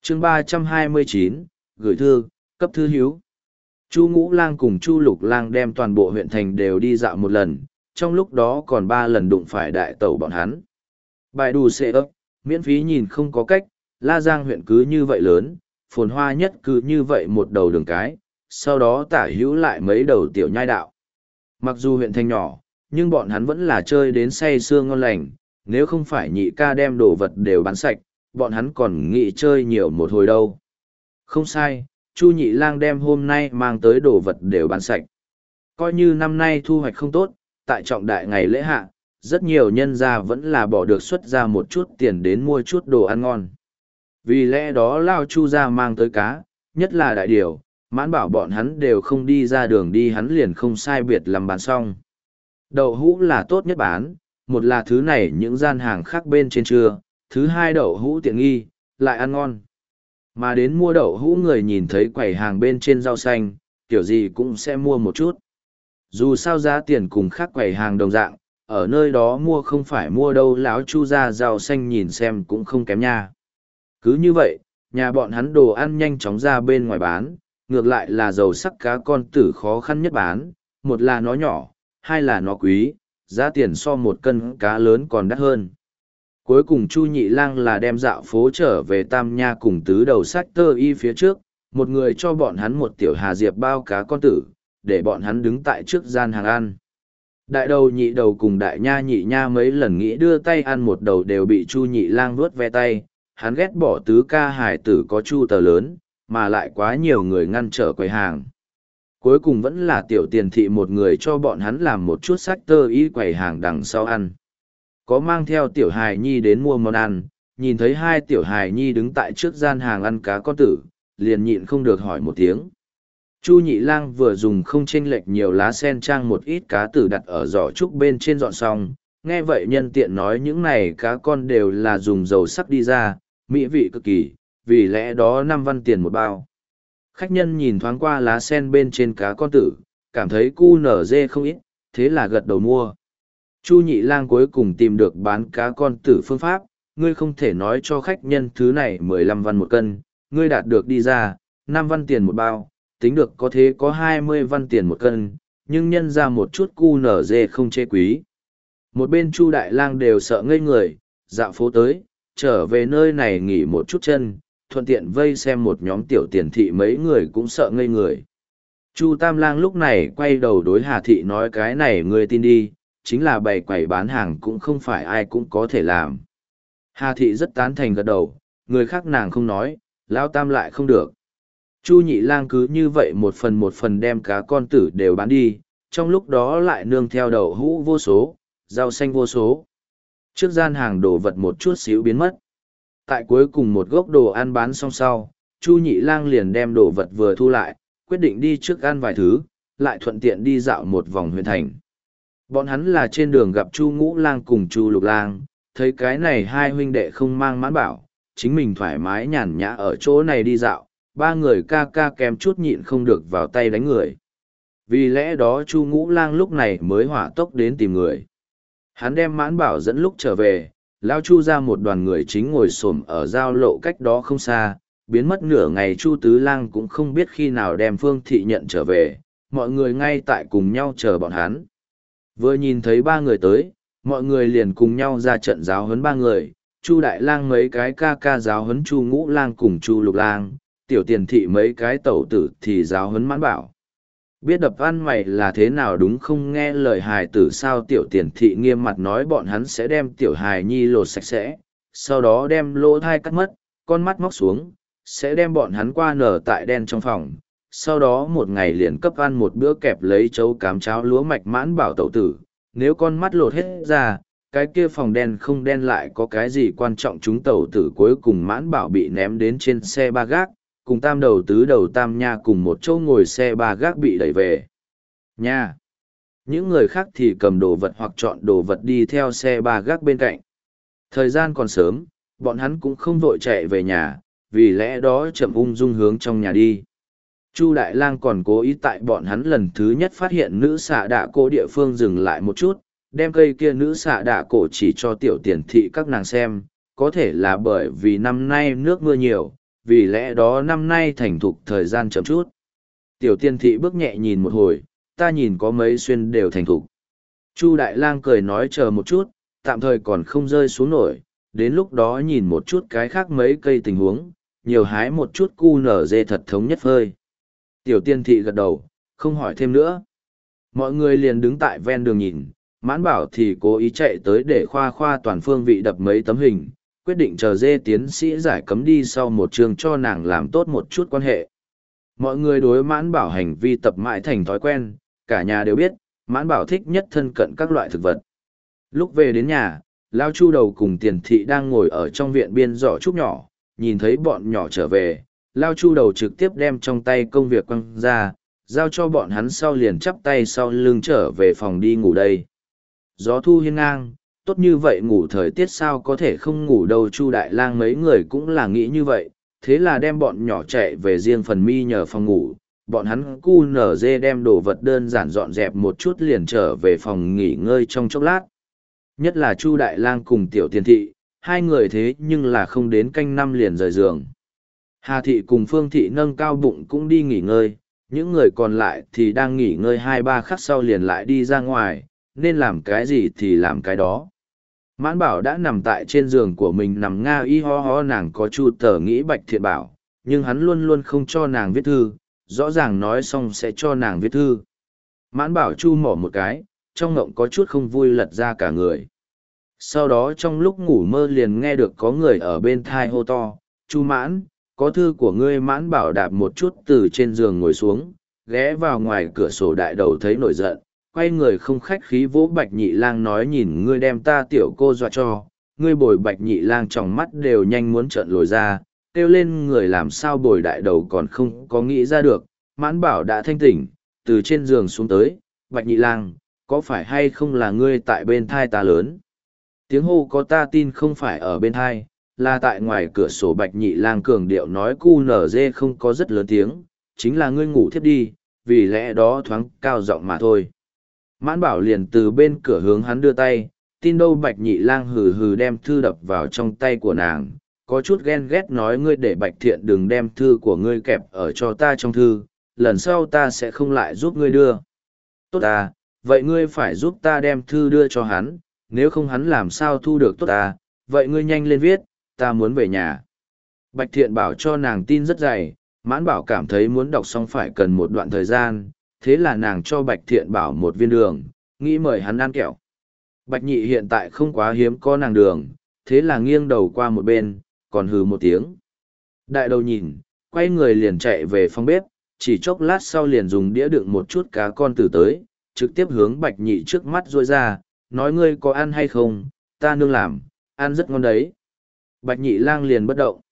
chương 329, gửi thư, cấp thư hiếu. Chu Ngũ Lang cùng Chu Lục Lang đem toàn bộ huyện thành đều đi dạo một lần, trong lúc đó còn 3 lần đụng phải đại tẩu bọn hắn. Bài đù xệ ấp, miễn phí nhìn không có cách, La Giang huyện cứ như vậy lớn, phồn hoa nhất cứ như vậy một đầu đường cái, sau đó tả hữu lại mấy đầu tiểu nhai đạo. Mặc dù huyện thành nhỏ, nhưng bọn hắn vẫn là chơi đến say sưa ngon lành, nếu không phải nhị ca đem đồ vật đều bán sạch, bọn hắn còn nghĩ chơi nhiều một hồi đâu. Không sai, Chu Nhị Lang đem hôm nay mang tới đồ vật đều bán sạch. Coi như năm nay thu hoạch không tốt, tại trọng đại ngày lễ hạ, rất nhiều nhân gia vẫn là bỏ được xuất ra một chút tiền đến mua chút đồ ăn ngon. Vì lẽ đó Lao Chu gia mang tới cá, nhất là đại điều, Mãn Bảo bọn hắn đều không đi ra đường đi, hắn liền không sai biệt làm bán xong. Đậu hũ là tốt nhất bán, một là thứ này những gian hàng khác bên trên chưa, thứ hai đậu hũ tiện nghi, lại ăn ngon. Mà đến mua đậu hũ người nhìn thấy quầy hàng bên trên rau xanh, kiểu gì cũng sẽ mua một chút. Dù sao giá tiền cùng khác quầy hàng đồng dạng, ở nơi đó mua không phải mua đâu, lão Chu ra rau xanh nhìn xem cũng không kém nha. Cứ như vậy, nhà bọn hắn đồ ăn nhanh chóng ra bên ngoài bán, ngược lại là dầu sắc cá con tử khó khăn nhất bán, một là nó nhỏ, hai là nó quý, giá tiền so một cân cá lớn còn đắt hơn. Cuối cùng Chu Nhị Lang là đem dạo phố trở về Tam Nha cùng tứ đầu sách tơ y phía trước, một người cho bọn hắn một tiểu hà diệp bao cá con tử, để bọn hắn đứng tại trước gian hàng ăn. Đại đầu nhị đầu cùng đại nha nhị nha mấy lần nghĩ đưa tay ăn một đầu đều bị Chu Nhị Lang vuốt ve tay, hắn ghét bỏ tứ ca hải tử có chu tờ lớn, mà lại quá nhiều người ngăn trở quầy hàng. Cuối cùng vẫn là tiểu tiền thị một người cho bọn hắn làm một chút sách tơ y quầy hàng đằng sau ăn. Có mang theo tiểu hài nhi đến mua món ăn, nhìn thấy hai tiểu hài nhi đứng tại trước gian hàng ăn cá con tử, liền nhịn không được hỏi một tiếng. Chu Nhị Lang vừa dùng không chênh lệch nhiều lá sen trang một ít cá tử đặt ở giỏ trúc bên trên dọn xong, nghe vậy nhân tiện nói những này cá con đều là dùng dầu sắc đi ra, mỹ vị cực kỳ, vì lẽ đó 5 văn tiền một bao. Khách nhân nhìn thoáng qua lá sen bên trên cá con tử, cảm thấy cu nở dê không ít, thế là gật đầu mua. Chu Nhị Lang cuối cùng tìm được bán cá con tử phương pháp, ngươi không thể nói cho khách nhân thứ này 15 văn một cân, ngươi đạt được đi ra, 5 văn tiền một bao, tính được có thế có 20 văn tiền một cân, nhưng nhân ra một chút cu nở dê không chê quý. Một bên Chu Đại Lang đều sợ ngây người, dạo phố tới, trở về nơi này nghỉ một chút chân, thuận tiện vây xem một nhóm tiểu tiền thị mấy người cũng sợ ngây người. Chu Tam Lang lúc này quay đầu đối Hà Thị nói cái này ngươi tin đi, chính là bày quầy bán hàng cũng không phải ai cũng có thể làm. Hà Thị rất tán thành gật đầu, người khác nàng không nói, Lão Tam lại không được. Chu Nhị Lang cứ như vậy một phần đem cá con tử đều bán đi, trong lúc đó lại nương theo đậu hũ vô số, rau xanh vô số. Trước gian hàng đồ vật một chút xíu biến mất. Tại cuối cùng một gốc đồ ăn bán xong sau, Chu Nhị Lang liền đem đồ vật vừa thu lại, quyết định đi trước ăn vài thứ, lại thuận tiện đi dạo một vòng huyện thành. Bọn hắn là trên đường gặp Chu Ngũ Lang cùng Chu Lục Lang, thấy cái này hai huynh đệ không mang Mãn Bảo, chính mình thoải mái nhàn nhã ở chỗ này đi dạo, ba người ca ca kém chút nhịn không được vào tay đánh người. Vì lẽ đó Chu Ngũ Lang lúc này mới hỏa tốc đến tìm người. Hắn đem Mãn Bảo dẫn lúc trở về, Lao Chu ra một đoàn người chính ngồi xổm ở giao lộ cách đó không xa, biến mất nửa ngày Chu Tứ Lang cũng không biết khi nào đem Phương Thị nhận trở về, mọi người ngay tại cùng nhau chờ bọn hắn. Vừa nhìn thấy ba người tới, mọi người liền cùng nhau ra trận giáo huấn ba người, Chu Đại Lang mấy cái ca ca giáo huấn Chu Ngũ Lang cùng Chu Lục Lang, tiểu tiền thị mấy cái tẩu tử thì giáo huấn Mãn Bảo. Biết đập ăn mày là thế nào đúng không, nghe lời hài tử sao, tiểu tiền thị nghiêm mặt nói bọn hắn sẽ đem tiểu hài nhi lột sạch sẽ, sau đó đem lỗ thai cắt mất, con mắt móc xuống, sẽ đem bọn hắn qua nở tại đen trong phòng, sau đó một ngày liền cấp ăn một bữa kẹp lấy chấu cám cháo lúa mạch. Mãn Bảo tẩu tử, nếu con mắt lột hết ra, cái kia phòng đen không đen lại có cái gì quan trọng. Chúng tẩu tử cuối cùng Mãn Bảo bị ném đến trên xe ba gác, cùng tam đầu tứ đầu Tam Nha cùng một chỗ ngồi xe ba gác bị đẩy về nhà. Những người khác thì cầm đồ vật hoặc chọn đồ vật đi theo xe ba gác bên cạnh. Thời gian còn sớm, bọn hắn cũng không vội chạy về nhà, vì lẽ đó chậm ung dung hướng trong nhà đi. Chu Đại Lang còn cố ý tại bọn hắn lần thứ nhất phát hiện nữ xạ đạ cổ địa phương dừng lại một chút, đem cây kia nữ xạ đạ cổ chỉ cho tiểu tiền thị các nàng xem, có thể là bởi vì năm nay nước mưa nhiều, vì lẽ đó năm nay thành thục thời gian chậm chút. Tiểu Tiên thị bước nhẹ nhìn một hồi, ta nhìn có mấy xuyên đều thành thục. Chu Đại Lang cười nói chờ một chút, tạm thời còn không rơi xuống nổi, đến lúc đó nhìn một chút cái khác mấy cây tình huống, nhiều hái một chút cu nở dê thật thống nhất phơi. Tiểu Tiên thị gật đầu, không hỏi thêm nữa. Mọi người liền đứng tại ven đường nhìn, Mãn Bảo thì cố ý chạy tới để khoa khoa toàn phương vị đập mấy tấm hình, quyết định chờ dê tiến sĩ giải cấm đi sau một trường cho nàng làm tốt một chút quan hệ. Mọi người đối Mãn Bảo hành vi tập mãi thành thói quen, cả nhà đều biết, Mãn Bảo thích nhất thân cận các loại thực vật. Lúc về đến nhà, Lao Chu Đầu cùng Tiền Thị đang ngồi ở trong viện biên giỏ trúc nhỏ, nhìn thấy bọn nhỏ trở về, Lao Chu Đầu trực tiếp đem trong tay công việc quăng ra, giao cho bọn hắn sau liền chắp tay sau lưng trở về phòng đi ngủ đây. Gió thu hiên ngang, tốt như vậy ngủ thời tiết sao có thể không ngủ đâu. Chu Đại Lang mấy người cũng là nghĩ như vậy, thế là đem bọn nhỏ chạy về riêng phần mi nhờ phòng ngủ. Bọn hắn cu nở dê đem đồ vật đơn giản dọn dẹp một chút liền trở về phòng nghỉ ngơi trong chốc lát. Nhất là Chu Đại Lang cùng Tiểu Tiền Thị, hai người thế nhưng là không đến canh năm liền rời giường. Hà Thị cùng Phương Thị nâng cao bụng cũng đi nghỉ ngơi, những người còn lại thì đang nghỉ ngơi 2-3 khắc sau liền lại đi ra ngoài, nên làm cái gì thì làm cái đó. Mãn Bảo đã nằm tại trên giường của mình nằm nga y ho ho, nàng có chu tờ nghĩ Bạch Thiện Bảo, nhưng hắn luôn luôn không cho nàng viết thư, rõ ràng nói xong sẽ cho nàng viết thư. Mãn Bảo chu mỏ một cái, trong ngộng có chút không vui lật ra cả người. Sau đó trong lúc ngủ mơ liền nghe được có người ở bên thai hô to, Chu Mãn, có thư của ngươi. Mãn Bảo đạp một chút từ trên giường ngồi xuống, ghé vào ngoài cửa sổ đại đầu thấy nổi giận, quay người không khách khí vỗ Bạch Nhị Lang nói nhìn ngươi đem ta tiểu cô dọa cho, ngươi bồi. Bạch Nhị Lang tròng mắt đều nhanh muốn trợn lồi ra, kêu lên người làm sao bồi đại đầu còn không có nghĩ ra được. Mãn Bảo đã thanh tỉnh, từ trên giường xuống tới, Bạch Nhị Lang, có phải hay không là ngươi tại bên thai ta lớn? Tiếng hô có ta tin không phải ở bên thai, là tại ngoài cửa sổ. Bạch Nhị Lang cường điệu nói cu nở dê không có rất lớn tiếng, chính là ngươi ngủ thiếp đi, vì lẽ đó thoáng cao giọng mà thôi. Mãn Bảo liền từ bên cửa hướng hắn đưa tay, tin đâu. Bạch Nhị Lang hừ hừ đem thư đập vào trong tay của nàng, có chút ghen ghét nói ngươi để Bạch Thiện đừng đem thư của ngươi kẹp ở cho ta trong thư, lần sau ta sẽ không lại giúp ngươi đưa. Tốt à, vậy ngươi phải giúp ta đem thư đưa cho hắn, nếu không hắn làm sao thu được. Tốt à, vậy ngươi nhanh lên viết, ta muốn về nhà. Bạch Thiện bảo cho nàng tin rất dày, Mãn Bảo cảm thấy muốn đọc xong phải cần một đoạn thời gian, thế là nàng cho Bạch Thiện bảo một viên đường, nghĩ mời hắn ăn kẹo. Bạch Nhị hiện tại không quá hiếm có nàng đường, thế là nghiêng đầu qua một bên, còn hừ một tiếng. Đại đầu nhìn, quay người liền chạy về phòng bếp, chỉ chốc lát sau liền dùng đĩa đựng một chút cá con tử tới, trực tiếp hướng Bạch Nhị trước mắt rôi ra, nói ngươi có ăn hay không, ta nương làm, ăn rất ngon đấy. Bạch Nhị Lang liền bất động.